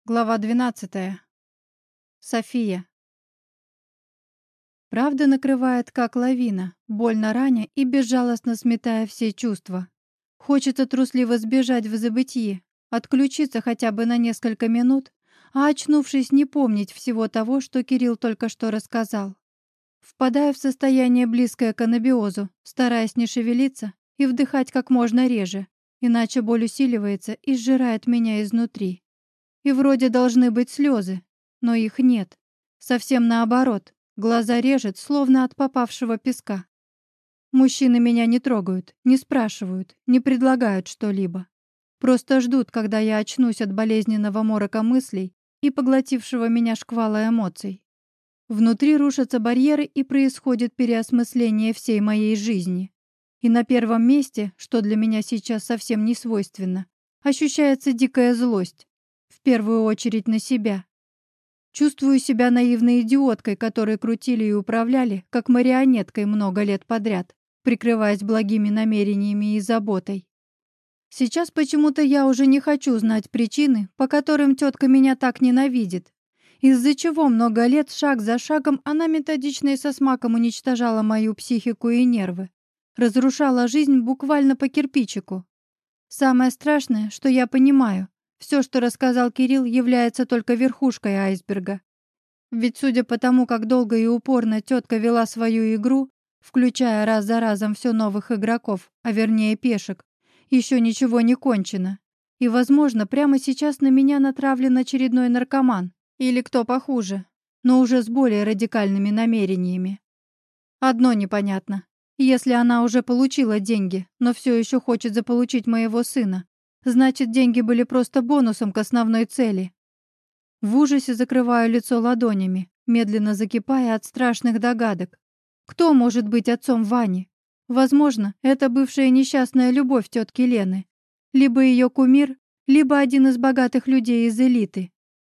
Глава 12. София. Правда накрывает, как лавина, больно раня и безжалостно сметая все чувства. Хочется трусливо сбежать в забытье, отключиться хотя бы на несколько минут, а очнувшись, не помнить всего того, что Кирилл только что рассказал. Впадаю в состояние, близкое к анабиозу, стараясь не шевелиться и вдыхать как можно реже, иначе боль усиливается и сжирает меня изнутри. И вроде должны быть слезы, но их нет. Совсем наоборот, глаза режет, словно от попавшего песка. Мужчины меня не трогают, не спрашивают, не предлагают что-либо. Просто ждут, когда я очнусь от болезненного морока мыслей и поглотившего меня шквала эмоций. Внутри рушатся барьеры и происходит переосмысление всей моей жизни. И на первом месте, что для меня сейчас совсем не свойственно, ощущается дикая злость. В первую очередь на себя. Чувствую себя наивной идиоткой, которой крутили и управляли, как марионеткой много лет подряд, прикрываясь благими намерениями и заботой. Сейчас почему-то я уже не хочу знать причины, по которым тетка меня так ненавидит, из-за чего много лет шаг за шагом она методично и со смаком уничтожала мою психику и нервы, разрушала жизнь буквально по кирпичику. Самое страшное, что я понимаю, все, что рассказал Кирилл, является только верхушкой айсберга. Ведь судя по тому, как долго и упорно тетка вела свою игру, включая раз за разом все новых игроков, а вернее пешек, еще ничего не кончено. И, возможно, прямо сейчас на меня натравлен очередной наркоман. Или кто похуже, но уже с более радикальными намерениями. Одно непонятно. Если она уже получила деньги, но все еще хочет заполучить моего сына, значит, деньги были просто бонусом к основной цели. В ужасе закрываю лицо ладонями, медленно закипая от страшных догадок. Кто может быть отцом Вани? Возможно, это бывшая несчастная любовь тетки Лены. Либо ее кумир, либо один из богатых людей из элиты.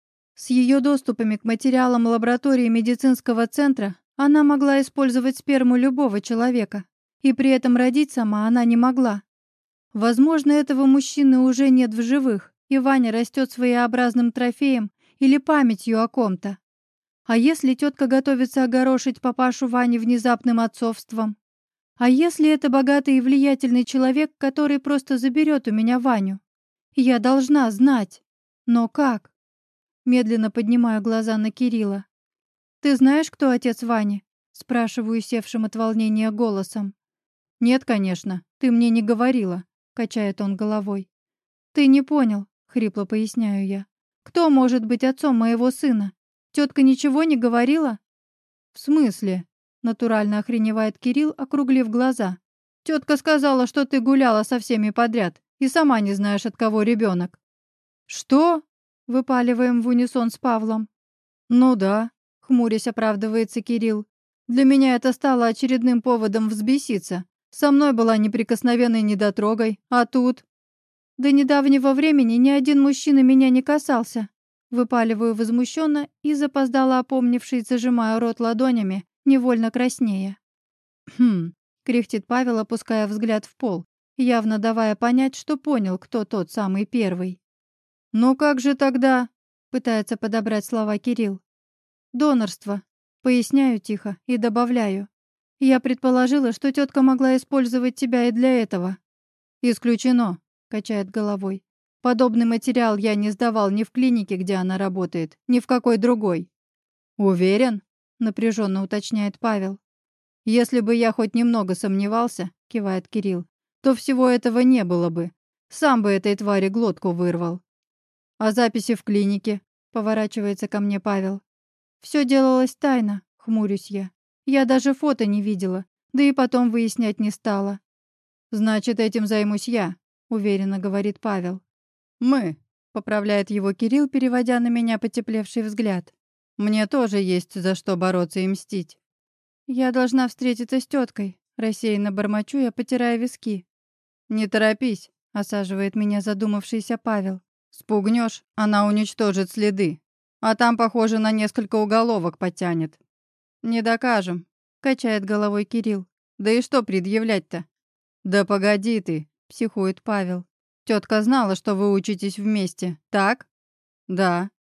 С ее доступами к материалам лаборатории медицинского центра она могла использовать сперму любого человека, и при этом родить сама она не могла. Возможно, этого мужчины уже нет в живых, и Ваня растет своеобразным трофеем или памятью о ком-то. А если тетка готовится огорошить папашу Вани внезапным отцовством? А если это богатый и влиятельный человек, который просто заберет у меня Ваню? Я должна знать. Но как? Медленно поднимаю глаза на Кирилла. «Ты знаешь, кто отец Вани?» Спрашиваю севшим от волнения голосом. «Нет, конечно, ты мне не говорила», — качает он головой. «Ты не понял», — хрипло поясняю я. «Кто может быть отцом моего сына? Тетка ничего не говорила?» «В смысле?» — натурально охреневает Кирилл, округлив глаза. «Тетка сказала, что ты гуляла со всеми подряд и сама не знаешь, от кого ребенок». «Что?» — выпаливаем в унисон с Павлом. «Ну да», — хмурясь оправдывается Кирилл. «Для меня это стало очередным поводом взбеситься. Со мной была неприкосновенной недотрогой, а тут...» «До недавнего времени ни один мужчина меня не касался». Выпаливаю возмущенно и, запоздало опомнившись, зажимаю рот ладонями, невольно краснея. «Хм», — кряхтит Павел, опуская взгляд в пол, явно давая понять, что понял, кто тот самый первый. «Ну как же тогда?» — пытается подобрать слова Кирилл. «Донорство», — поясняю тихо и добавляю. «Я предположила, что тетка могла использовать тебя и для этого». «Исключено», — качает головой. «Подобный материал я не сдавал ни в клинике, где она работает, ни в какой другой». «Уверен?» — напряженно уточняет Павел. «Если бы я хоть немного сомневался», — кивает Кирилл, «то всего этого не было бы. Сам бы этой твари глотку вырвал». «А записи в клинике?» — поворачивается ко мне Павел. «Все делалось тайно», — хмурюсь я. «Я даже фото не видела, да и потом выяснять не стала». «Значит, этим займусь я», — уверенно говорит Павел. «Мы», — поправляет его Кирилл, переводя на меня потеплевший взгляд. «Мне тоже есть за что бороться и мстить». «Я должна встретиться с теткой», — рассеянно бормочу я, потирая виски. «Не торопись», — осаживает меня задумавшийся Павел. «Спугнешь, она уничтожит следы. А там, похоже, на несколько уголовок потянет». «Не докажем», — качает головой Кирилл. «Да и что предъявлять-то?» «Да погоди ты», — психует Павел. «Тетка знала, что вы учитесь вместе, так?» «Да»,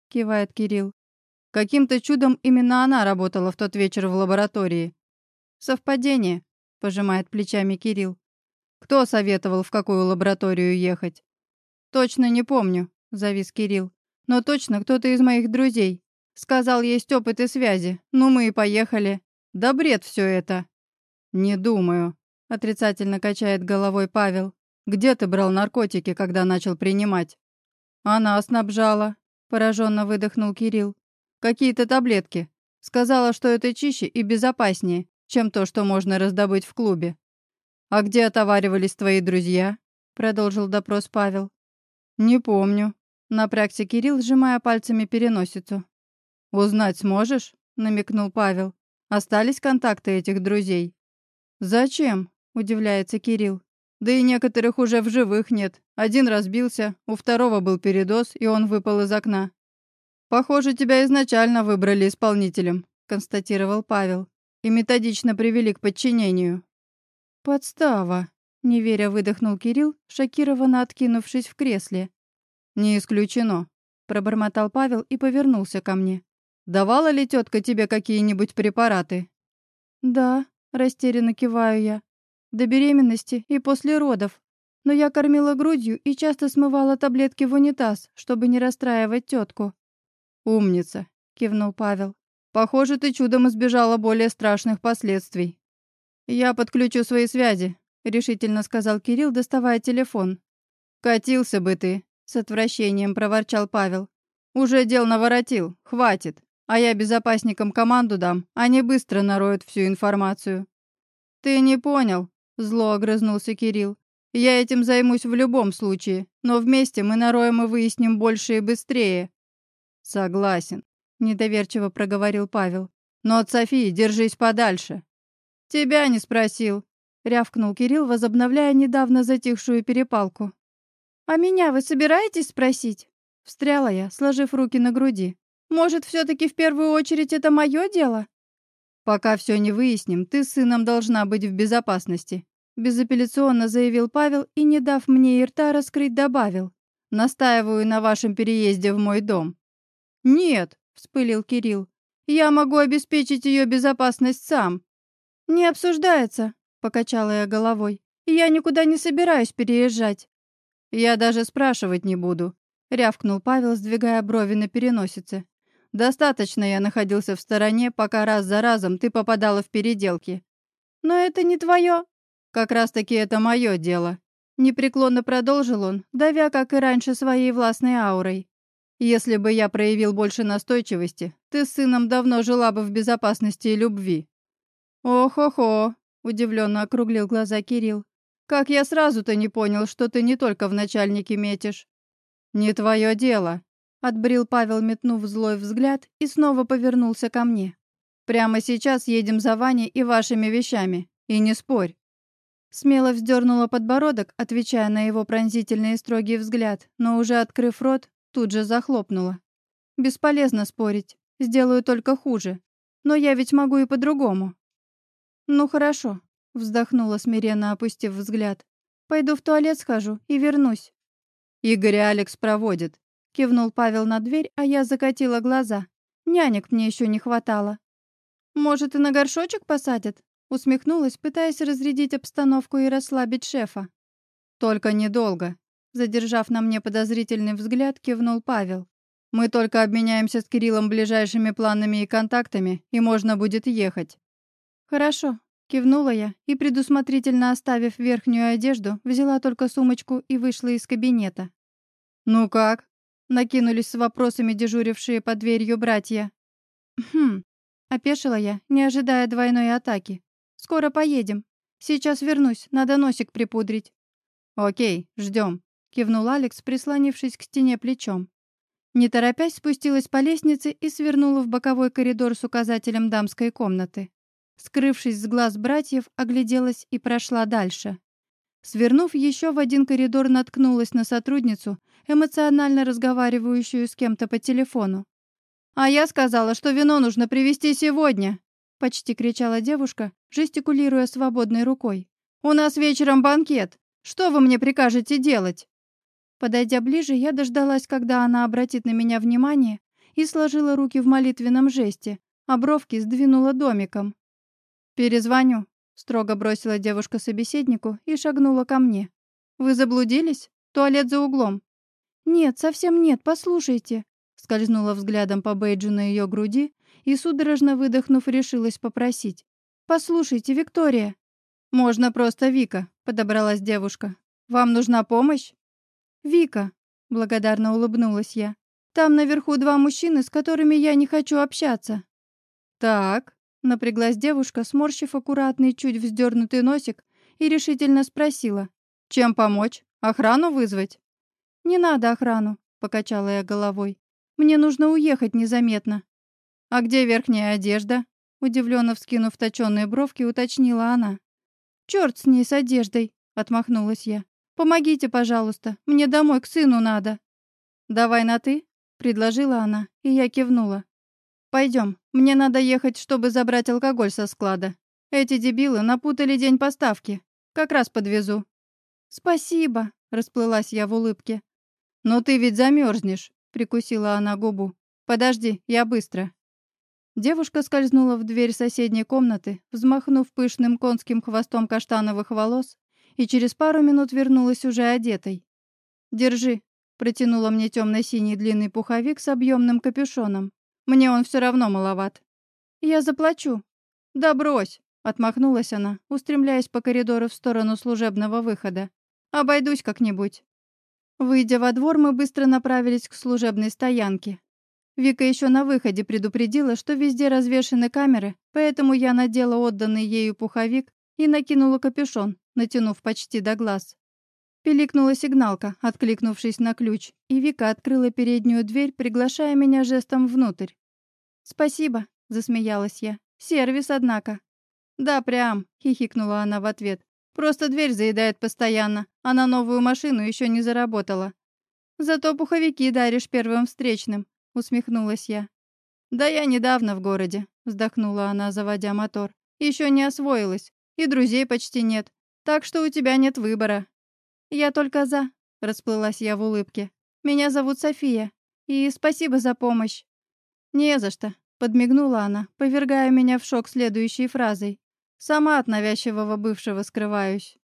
— кивает Кирилл. «Каким-то чудом именно она работала в тот вечер в лаборатории». «Совпадение», — пожимает плечами Кирилл. «Кто советовал, в какую лабораторию ехать?» «Точно не помню», — завис Кирилл. «Но точно кто-то из моих друзей. Сказал, есть опыт и связи. Ну, мы и поехали. Да бред все это». «Не думаю», — отрицательно качает головой Павел. «Где ты брал наркотики, когда начал принимать?» «Она снабжала», — пораженно выдохнул Кирилл. «Какие-то таблетки. Сказала, что это чище и безопаснее, чем то, что можно раздобыть в клубе». «А где отоваривались твои друзья?» — продолжил допрос Павел. «Не помню», — напрягся Кирилл, сжимая пальцами переносицу. «Узнать сможешь?» — намекнул Павел. «Остались контакты этих друзей?» «Зачем?» — удивляется Кирилл. «Да и некоторых уже в живых нет. Один разбился, у второго был передоз, и он выпал из окна». «Похоже, тебя изначально выбрали исполнителем», — констатировал Павел. «И методично привели к подчинению». «Подстава», — неверя выдохнул Кирилл, шокированно откинувшись в кресле. «Не исключено», — пробормотал Павел и повернулся ко мне. «Давала ли тетка тебе какие-нибудь препараты?» «Да», — растерянно киваю я. «До беременности и после родов. Но я кормила грудью и часто смывала таблетки в унитаз, чтобы не расстраивать тетку». «Умница», — кивнул Павел. «Похоже, ты чудом избежала более страшных последствий». «Я подключу свои связи», — решительно сказал Кирилл, доставая телефон. «Катился бы ты», — с отвращением проворчал Павел. «Уже дел наворотил, хватит. А я безопасникам команду дам, они быстро нароют всю информацию». «Ты не понял», — зло огрызнулся Кирилл. «Я этим займусь в любом случае, но вместе мы нароем и выясним больше и быстрее». «Согласен», — недоверчиво проговорил Павел. «Но от Софии держись подальше». «Тебя не спросил», — рявкнул Кирилл, возобновляя недавно затихшую перепалку. «А меня вы собираетесь спросить?» Встряла я, сложив руки на груди. «Может, все-таки в первую очередь это мое дело?» «Пока все не выясним, ты с сыном должна быть в безопасности», безапелляционно заявил Павел и, не дав мне и рта раскрыть, добавил. «Настаиваю на вашем переезде в мой дом». «Нет», — вспылил Кирилл, — «я могу обеспечить ее безопасность сам». «Не обсуждается», — покачала я головой. «Я никуда не собираюсь переезжать». «Я даже спрашивать не буду», — рявкнул Павел, сдвигая брови на переносице. «Достаточно я находился в стороне, пока раз за разом ты попадала в переделки». «Но это не твое». «Как раз-таки это мое дело», — непреклонно продолжил он, давя, как и раньше, своей властной аурой. «Если бы я проявил больше настойчивости, ты с сыном давно жила бы в безопасности и любви». «Ох-охо», — удивленно округлил глаза Кирилл. «Как я сразу-то не понял, что ты не только в начальнике метишь». «Не твое дело», — отбрил Павел, метнув злой взгляд, и снова повернулся ко мне. «Прямо сейчас едем за Ваней и вашими вещами, и не спорь». Смело вздернула подбородок, отвечая на его пронзительный и строгий взгляд, но уже открыв рот, тут же захлопнула. «Бесполезно спорить, сделаю только хуже. Но я ведь могу и по-другому». «Ну хорошо», — вздохнула, смиренно опустив взгляд. «Пойду в туалет схожу и вернусь». «Игорь и Алекс проводят», — кивнул Павел на дверь, а я закатила глаза. «Нянек мне еще не хватало». «Может, и на горшочек посадят?» — усмехнулась, пытаясь разрядить обстановку и расслабить шефа. «Только недолго», — задержав на мне подозрительный взгляд, кивнул Павел. «Мы только обменяемся с Кириллом ближайшими планами и контактами, и можно будет ехать». «Хорошо», — кивнула я и, предусмотрительно оставив верхнюю одежду, взяла только сумочку и вышла из кабинета. «Ну как?» — накинулись с вопросами дежурившие под дверью братья. «Хм», — опешила я, не ожидая двойной атаки. «Скоро поедем. Сейчас вернусь, надо носик припудрить». «Окей, ждем», — кивнул Алекс, прислонившись к стене плечом. Не торопясь, спустилась по лестнице и свернула в боковой коридор с указателем дамской комнаты. Скрывшись с глаз братьев, огляделась и прошла дальше. Свернув еще в один коридор, наткнулась на сотрудницу, эмоционально разговаривающую с кем-то по телефону. «А я сказала, что вино нужно привезти сегодня!» — почти кричала девушка, жестикулируя свободной рукой. «У нас вечером банкет! Что вы мне прикажете делать?» Подойдя ближе, я дождалась, когда она обратит на меня внимание, и сложила руки в молитвенном жесте, а бровки сдвинула домиком. «Перезвоню», — строго бросила девушка собеседнику и шагнула ко мне. «Вы заблудились? Туалет за углом». «Нет, совсем нет, послушайте», — скользнула взглядом по бейджу на ее груди и, судорожно выдохнув, решилась попросить. «Послушайте, Виктория». «Можно просто Вика», — подобралась девушка. «Вам нужна помощь?» «Вика», — благодарно улыбнулась я. «Там наверху 2 мужчины, с которыми я не хочу общаться». «Так», — напряглась девушка, сморщив аккуратный, чуть вздернутый носик, и решительно спросила. «Чем помочь? Охрану вызвать?» «Не надо охрану», — покачала я головой. «Мне нужно уехать незаметно». «А где верхняя одежда?» Удивленно вскинув точёные бровки, уточнила она. «Чёрт с ней, с одеждой!» — отмахнулась я. «Помогите, пожалуйста, мне домой к сыну надо». «Давай на «ты», — предложила она, и я кивнула. «Пойдём, мне надо ехать, чтобы забрать алкоголь со склада. Эти дебилы напутали день поставки. Как раз подвезу». «Спасибо», — расплылась я в улыбке. «Но ты ведь замерзнешь», — прикусила она губу. «Подожди, я быстро». Девушка скользнула в дверь соседней комнаты, взмахнув пышным конским хвостом каштановых волос, и через пару минут вернулась уже одетой. «Держи», — протянула мне темно-синий длинный пуховик с объемным капюшоном. «Мне он все равно маловат». «Я заплачу». «Да брось», — отмахнулась она, устремляясь по коридору в сторону служебного выхода. «Обойдусь как-нибудь». Выйдя во двор, мы быстро направились к служебной стоянке. Вика еще на выходе предупредила, что везде развешаны камеры, поэтому я надела отданный ею пуховик и накинула капюшон, натянув почти до глаз. Пиликнула сигналка, откликнувшись на ключ, и Вика открыла переднюю дверь, приглашая меня жестом внутрь. «Спасибо», — засмеялась я. «Сервис, однако». «Да, прям», — хихикнула она в ответ. «Просто дверь заедает постоянно, а на новую машину еще не заработала». «Зато пуховики даришь первым встречным», — усмехнулась я. «Да я недавно в городе», — вздохнула она, заводя мотор. «Еще не освоилась, и друзей почти нет, так что у тебя нет выбора». «Я только за», — расплылась я в улыбке. «Меня зовут София, и спасибо за помощь». «Не за что», — подмигнула она, повергая меня в шок следующей фразой. «Сама от навязчивого бывшего скрываюсь».